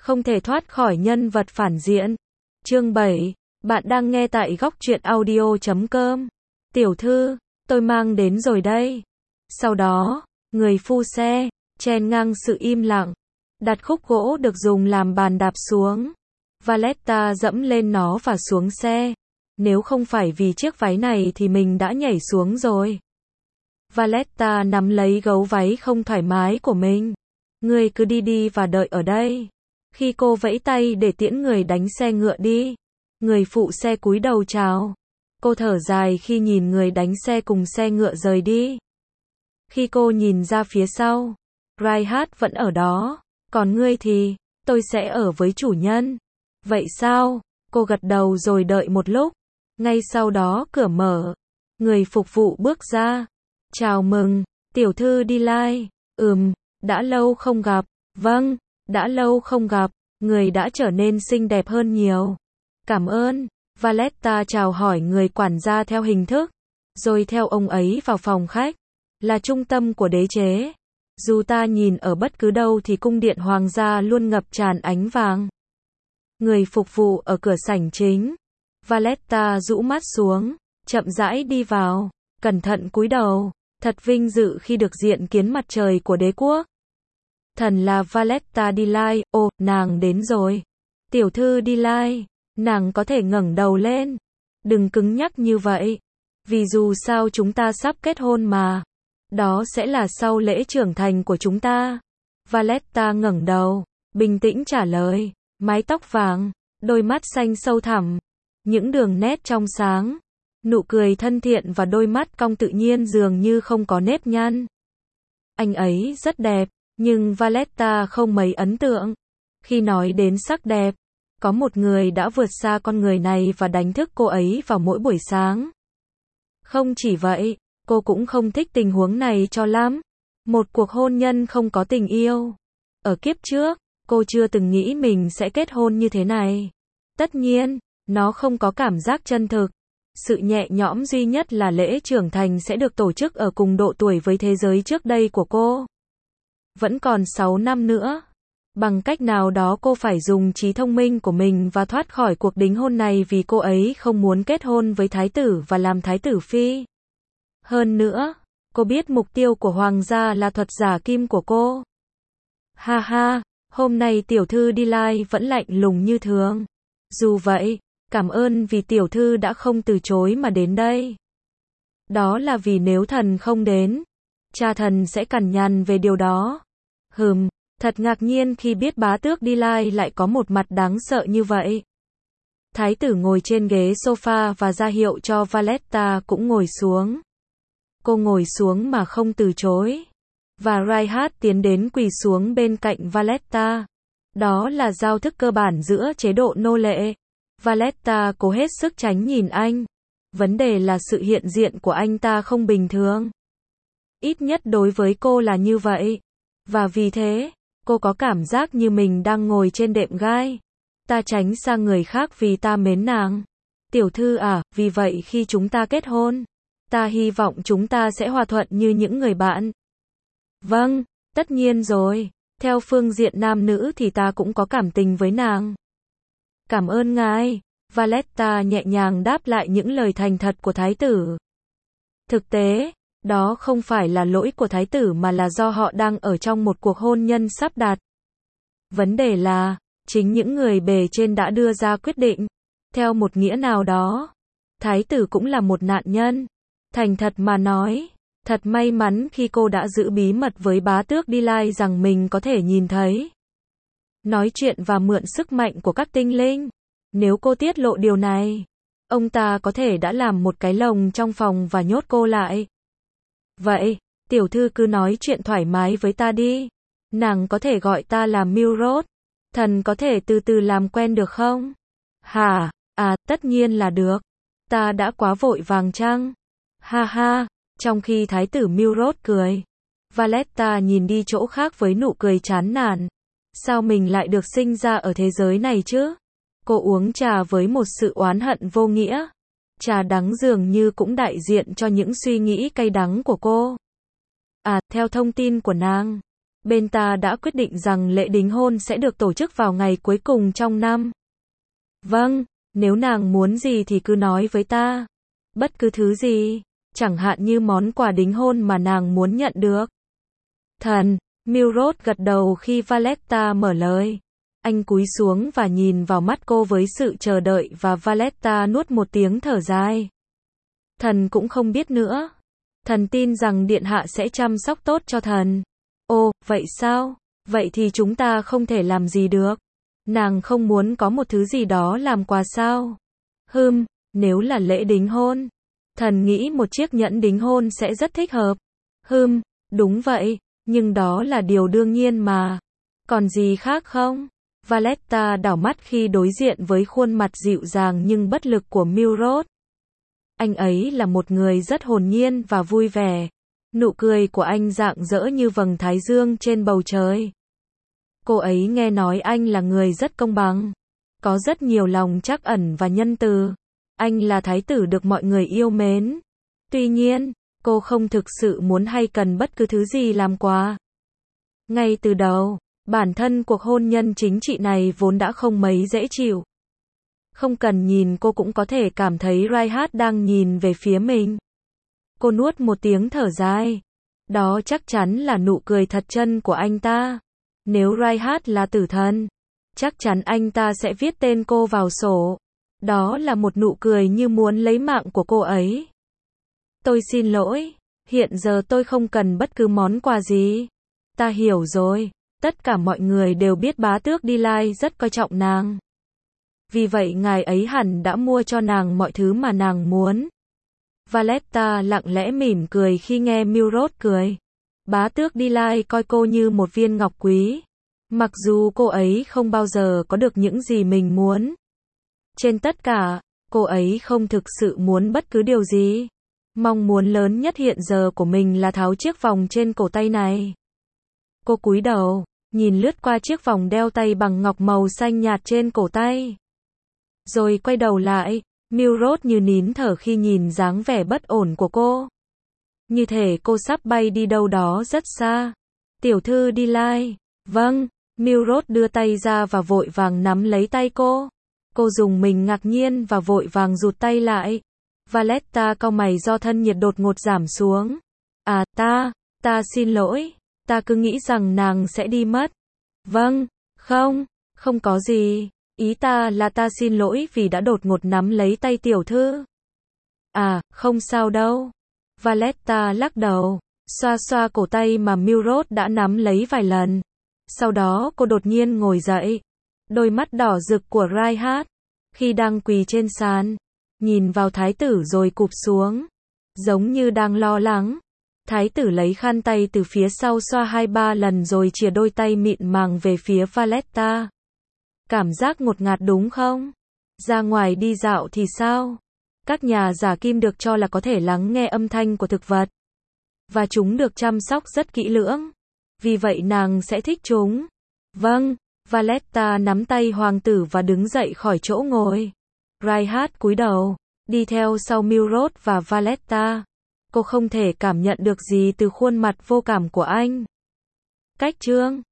Không thể thoát khỏi nhân vật phản diện. Chương 7. Bạn đang nghe tại góc truyện audio.com. Tiểu thư, tôi mang đến rồi đây. Sau đó, người phu xe, chen ngang sự im lặng. Đặt khúc gỗ được dùng làm bàn đạp xuống. Valletta dẫm lên nó và xuống xe. Nếu không phải vì chiếc váy này thì mình đã nhảy xuống rồi. Valletta nắm lấy gấu váy không thoải mái của mình. Ngươi cứ đi đi và đợi ở đây. Khi cô vẫy tay để tiễn người đánh xe ngựa đi, người phụ xe cúi đầu chào. Cô thở dài khi nhìn người đánh xe cùng xe ngựa rời đi. Khi cô nhìn ra phía sau, Reinhard vẫn ở đó. Còn ngươi thì, tôi sẽ ở với chủ nhân. Vậy sao? Cô gật đầu rồi đợi một lúc. Ngay sau đó cửa mở. Người phục vụ bước ra. Chào mừng, tiểu thư Delight. Đã lâu không gặp. Vâng, đã lâu không gặp. Người đã trở nên xinh đẹp hơn nhiều. Cảm ơn. Valletta chào hỏi người quản gia theo hình thức. Rồi theo ông ấy vào phòng khách. Là trung tâm của đế chế. Dù ta nhìn ở bất cứ đâu thì cung điện hoàng gia luôn ngập tràn ánh vàng. Người phục vụ ở cửa sảnh chính. Valletta rũ mắt xuống, chậm rãi đi vào, cẩn thận cúi đầu. Thật vinh dự khi được diện kiến mặt trời của đế quốc. Thần là Valletta Delight. Ồ, nàng đến rồi. Tiểu thư Delight, nàng có thể ngẩng đầu lên. Đừng cứng nhắc như vậy. Vì dù sao chúng ta sắp kết hôn mà. Đó sẽ là sau lễ trưởng thành của chúng ta. Valletta ngẩng đầu, bình tĩnh trả lời. Mái tóc vàng, đôi mắt xanh sâu thẳm, những đường nét trong sáng, nụ cười thân thiện và đôi mắt cong tự nhiên dường như không có nếp nhăn. Anh ấy rất đẹp, nhưng Valletta không mấy ấn tượng. Khi nói đến sắc đẹp, có một người đã vượt xa con người này và đánh thức cô ấy vào mỗi buổi sáng. Không chỉ vậy, cô cũng không thích tình huống này cho lắm. Một cuộc hôn nhân không có tình yêu. Ở kiếp trước, cô chưa từng nghĩ mình sẽ kết hôn như thế này. Tất nhiên, nó không có cảm giác chân thực. Sự nhẹ nhõm duy nhất là lễ trưởng thành sẽ được tổ chức ở cùng độ tuổi với thế giới trước đây của cô. Vẫn còn 6 năm nữa. Bằng cách nào đó cô phải dùng trí thông minh của mình và thoát khỏi cuộc đính hôn này vì cô ấy không muốn kết hôn với thái tử và làm thái tử phi. Hơn nữa, cô biết mục tiêu của hoàng gia là thuật giả kim của cô. Ha ha, hôm nay tiểu thư Delight vẫn lạnh lùng như thường. Dù vậy, cảm ơn vì tiểu thư đã không từ chối mà đến đây. Đó là vì nếu thần không đến, cha thần sẽ cằn nhằn về điều đó. Thật ngạc nhiên khi biết bá tước Delight lại có một mặt đáng sợ như vậy. Thái tử ngồi trên ghế sofa và ra hiệu cho Valletta cũng ngồi xuống. Cô ngồi xuống mà không từ chối. Và Reinhard tiến đến quỳ xuống bên cạnh Valletta. Đó là giao thức cơ bản giữa chế độ nô lệ. Valletta cố hết sức tránh nhìn anh. Vấn đề là sự hiện diện của anh ta không bình thường. Ít nhất đối với cô là như vậy. Và vì thế, cô có cảm giác như mình đang ngồi trên đệm gai. Ta tránh sang người khác vì ta mến nàng. Tiểu thư à, vì vậy khi chúng ta kết hôn, ta hy vọng chúng ta sẽ hòa thuận như những người bạn. Vâng, tất nhiên rồi. Theo phương diện nam nữ thì ta cũng có cảm tình với nàng. Cảm ơn ngài. Valletta nhẹ nhàng đáp lại những lời thành thật của thái tử. Thực tế, đó không phải là lỗi của thái tử mà là do họ đang ở trong một cuộc hôn nhân sắp đặt. Vấn đề là, chính những người bề trên đã đưa ra quyết định. Theo một nghĩa nào đó, thái tử cũng là một nạn nhân. Thành thật mà nói, thật may mắn khi cô đã giữ bí mật với bá tước Delight rằng mình có thể nhìn thấy, nói chuyện và mượn sức mạnh của các tinh linh. Nếu cô tiết lộ điều này, ông ta có thể đã làm một cái lồng trong phòng và nhốt cô lại. Vậy, tiểu thư cứ nói chuyện thoải mái với ta đi. Nàng có thể gọi ta là Milrod. Thần có thể từ từ làm quen được không? Hả? À, tất nhiên là được. Ta đã quá vội vàng chăng? Ha ha. Trong khi thái tử Milrod cười, Valletta nhìn đi chỗ khác với nụ cười chán nản. Sao mình lại được sinh ra ở thế giới này chứ? Cô uống trà với một sự oán hận vô nghĩa. Trà đắng dường như cũng đại diện cho những suy nghĩ cay đắng của cô. À, theo thông tin của nàng, Bên ta đã quyết định rằng lễ đính hôn sẽ được tổ chức vào ngày cuối cùng trong năm. Vâng, nếu nàng muốn gì thì cứ nói với ta. Bất cứ thứ gì, chẳng hạn như món quà đính hôn mà nàng muốn nhận được. Thần, Milrod gật đầu khi Valletta mở lời. Anh cúi xuống và nhìn vào mắt cô với sự chờ đợi và Valletta nuốt một tiếng thở dài. Thần cũng không biết nữa. Thần tin rằng điện hạ sẽ chăm sóc tốt cho thần. Ồ, vậy sao? Vậy thì chúng ta không thể làm gì được. Nàng không muốn có một thứ gì đó làm quà sao? Nếu là lễ đính hôn, thần nghĩ một chiếc nhẫn đính hôn sẽ rất thích hợp. Đúng vậy, nhưng đó là điều đương nhiên mà. Còn gì khác không? Valletta đảo mắt khi đối diện với khuôn mặt dịu dàng nhưng bất lực của Milrod. Anh ấy là một người rất hồn nhiên và vui vẻ. Nụ cười của anh rạng rỡ như vầng thái dương trên bầu trời. Cô ấy nghe nói anh là người rất công bằng, có rất nhiều lòng trắc ẩn và nhân từ. Anh là thái tử được mọi người yêu mến. Tuy nhiên, cô không thực sự muốn hay cần bất cứ thứ gì làm quà. Ngay từ đầu, bản thân cuộc hôn nhân chính trị này vốn đã không mấy dễ chịu. Không cần nhìn cô cũng có thể cảm thấy Reinhard đang nhìn về phía mình. Cô nuốt một tiếng thở dài. Đó chắc chắn là nụ cười thật chân của anh ta. Nếu Reinhard là tử thần, chắc chắn anh ta sẽ viết tên cô vào sổ. Đó là một nụ cười như muốn lấy mạng của cô ấy. Tôi xin lỗi, hiện giờ tôi không cần bất cứ món quà gì. Ta hiểu rồi, tất cả mọi người đều biết bá tước Dillai rất coi trọng nàng. Vì vậy ngài ấy hẳn đã mua cho nàng mọi thứ mà nàng muốn. Valletta lặng lẽ mỉm cười khi nghe Milrod cười. Bá tước Dillai coi cô như một viên ngọc quý. Mặc dù cô ấy không bao giờ có được những gì mình muốn. Trên tất cả, cô ấy không thực sự muốn bất cứ điều gì. Mong muốn lớn nhất hiện giờ của mình là tháo chiếc vòng trên cổ tay này. Cô cúi đầu, nhìn lướt qua chiếc vòng đeo tay bằng ngọc màu xanh nhạt trên cổ tay. Rồi quay đầu lại, Milrod như nín thở khi nhìn dáng vẻ bất ổn của cô. Như thể cô sắp bay đi đâu đó rất xa. Tiểu thư Dillai. Vâng, Milrod đưa tay ra và vội vàng nắm lấy tay cô. Cô dùng mình ngạc nhiên và vội vàng rụt tay lại. Valletta cau mày do thân nhiệt đột ngột giảm xuống. À, ta xin lỗi, ta cứ nghĩ rằng nàng sẽ đi mất. Vâng, không có gì, ý ta là ta xin lỗi vì đã đột ngột nắm lấy tay tiểu thư. À, không sao đâu. Valletta lắc đầu, xoa xoa cổ tay mà Milrod đã nắm lấy vài lần. Sau đó cô đột nhiên ngồi dậy. Đôi mắt đỏ rực của Reinhard, khi đang quỳ trên sàn, nhìn vào thái tử rồi cụp xuống, giống như đang lo lắng. Thái tử lấy khăn tay từ phía sau xoa 2-3 lần rồi chìa đôi tay mịn màng về phía Valletta. Cảm giác ngột ngạt đúng không? Ra ngoài đi dạo thì sao? Các nhà giả kim được cho là có thể lắng nghe âm thanh của thực vật. Và chúng được chăm sóc rất kỹ lưỡng. Vì vậy nàng sẽ thích chúng. Vâng, Valletta nắm tay hoàng tử và đứng dậy khỏi chỗ ngồi. Reinhard cúi đầu, đi theo sau Milrod và Valletta. Cô không thể cảm nhận được gì từ khuôn mặt vô cảm của anh. Cách chương